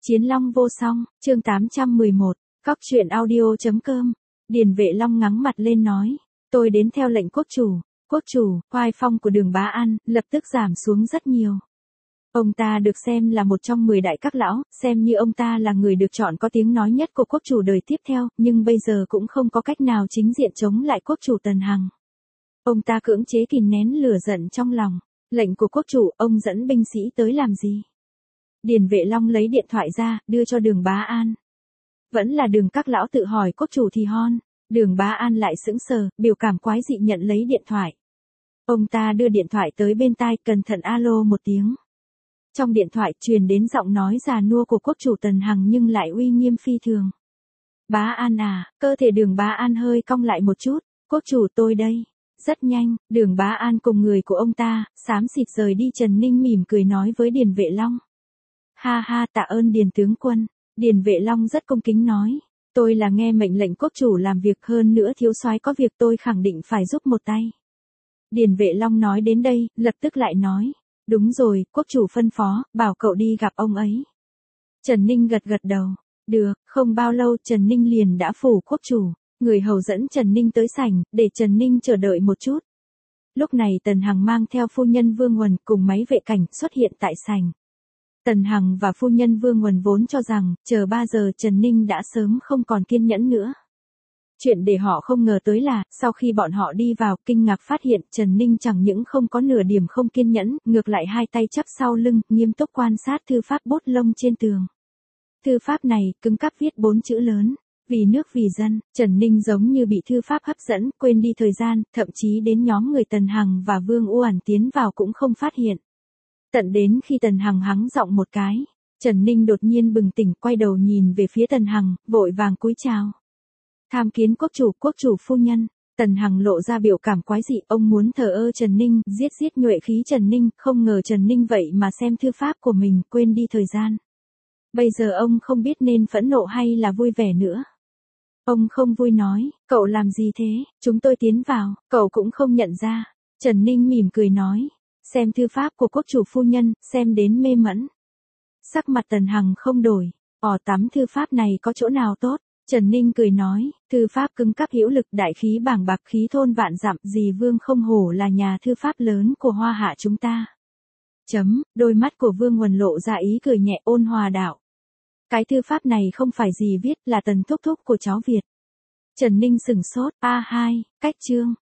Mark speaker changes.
Speaker 1: Chiến Long vô song, chương 811, Cóc truyện audio.com. Điền Vệ Long ngắng mặt lên nói, tôi đến theo lệnh quốc chủ, oai phong của Đường Bá An lập tức giảm xuống rất nhiều. Ông ta được xem là một trong 10 đại các lão, xem như ông ta là người được chọn có tiếng nói nhất của quốc chủ đời tiếp theo, nhưng bây giờ cũng không có cách nào chính diện chống lại quốc chủ Tần Hằng. Ông ta cưỡng chế kìm nén lửa giận trong lòng, lệnh của quốc chủ, ông dẫn binh sĩ tới làm gì? Điền Vệ Long lấy điện thoại ra, đưa cho Đường Bá An. Vẫn là Đường các lão tự hỏi quốc chủ thì hon, Đường Bá An lại sững sờ, biểu cảm quái dị nhận lấy điện thoại. Ông ta đưa điện thoại tới bên tai, cẩn thận alo một tiếng. Trong điện thoại truyền đến giọng nói già nua của quốc chủ Tần Hằng nhưng lại uy nghiêm phi thường. Bá An à, cơ thể Đường Bá An hơi cong lại một chút, quốc chủ tôi đây. Rất nhanh, Đường Bá An cùng người của ông ta, xám xịt rời đi. Trần Ninh mỉm cười nói với Điền Vệ Long. Ha ha, tạ ơn Điền tướng quân. Điền Vệ Long rất cung kính nói, tôi là nghe mệnh lệnh quốc chủ làm việc, hơn nữa thiếu soái có việc tôi khẳng định phải giúp một tay. Điền Vệ Long nói đến đây, lập tức lại nói, đúng rồi, quốc chủ phân phó, bảo cậu đi gặp ông ấy. Trần Ninh gật gật đầu, được, không bao lâu Trần Ninh liền đã phủ quốc chủ, người hầu dẫn Trần Ninh tới sảnh, để Trần Ninh chờ đợi một chút. Lúc này Tần Hằng mang theo phu nhân Vương Huần cùng máy vệ cảnh xuất hiện tại sảnh. Tần Hằng và phu nhân Vương Huần vốn cho rằng, chờ 3 giờ Trần Ninh đã sớm không còn kiên nhẫn nữa. Chuyện để họ không ngờ tới là, sau khi bọn họ đi vào, kinh ngạc phát hiện Trần Ninh chẳng những không có nửa điểm không kiên nhẫn, ngược lại hai tay chắp sau lưng, nghiêm túc quan sát thư pháp bút lông trên tường. Thư pháp này, cứng cáp viết 4 chữ lớn, vì nước vì dân. Trần Ninh giống như bị thư pháp hấp dẫn, quên đi thời gian, thậm chí đến nhóm người Tần Hằng và Vương Uẩn tiến vào cũng không phát hiện. Tận đến khi Tần Hằng hắng giọng một cái, Trần Ninh đột nhiên bừng tỉnh, quay đầu nhìn về phía Tần Hằng, vội vàng cúi chào. Tham kiến quốc chủ phu nhân. Tần Hằng lộ ra biểu cảm quái dị, ông muốn thờ ơ Trần Ninh, giết nhuệ khí Trần Ninh, không ngờ Trần Ninh vậy mà xem thư pháp của mình, quên đi thời gian. Bây giờ ông không biết nên phẫn nộ hay là vui vẻ nữa. Ông không vui nói, cậu làm gì thế, chúng tôi tiến vào, cậu cũng không nhận ra. Trần Ninh mỉm cười nói, xem thư pháp của quốc chủ phu nhân, xem đến mê mẩn. Sắc mặt Tần Hằng không đổi, tắm thư pháp này có chỗ nào tốt? Trần Ninh cười nói, thư pháp cứng cáp hữu lực, đại khí bảng bạc, khí thôn vạn dặm, dì Vương không hổ là nhà thư pháp lớn của Hoa Hạ chúng ta. Đôi mắt của Vương Huần lộ ra ý cười nhẹ, ôn hòa đạo. Cái thư pháp này không phải gì viết, là Tần thúc thúc của cháu Việt. Trần Ninh sửng sốt, A2, cách chương.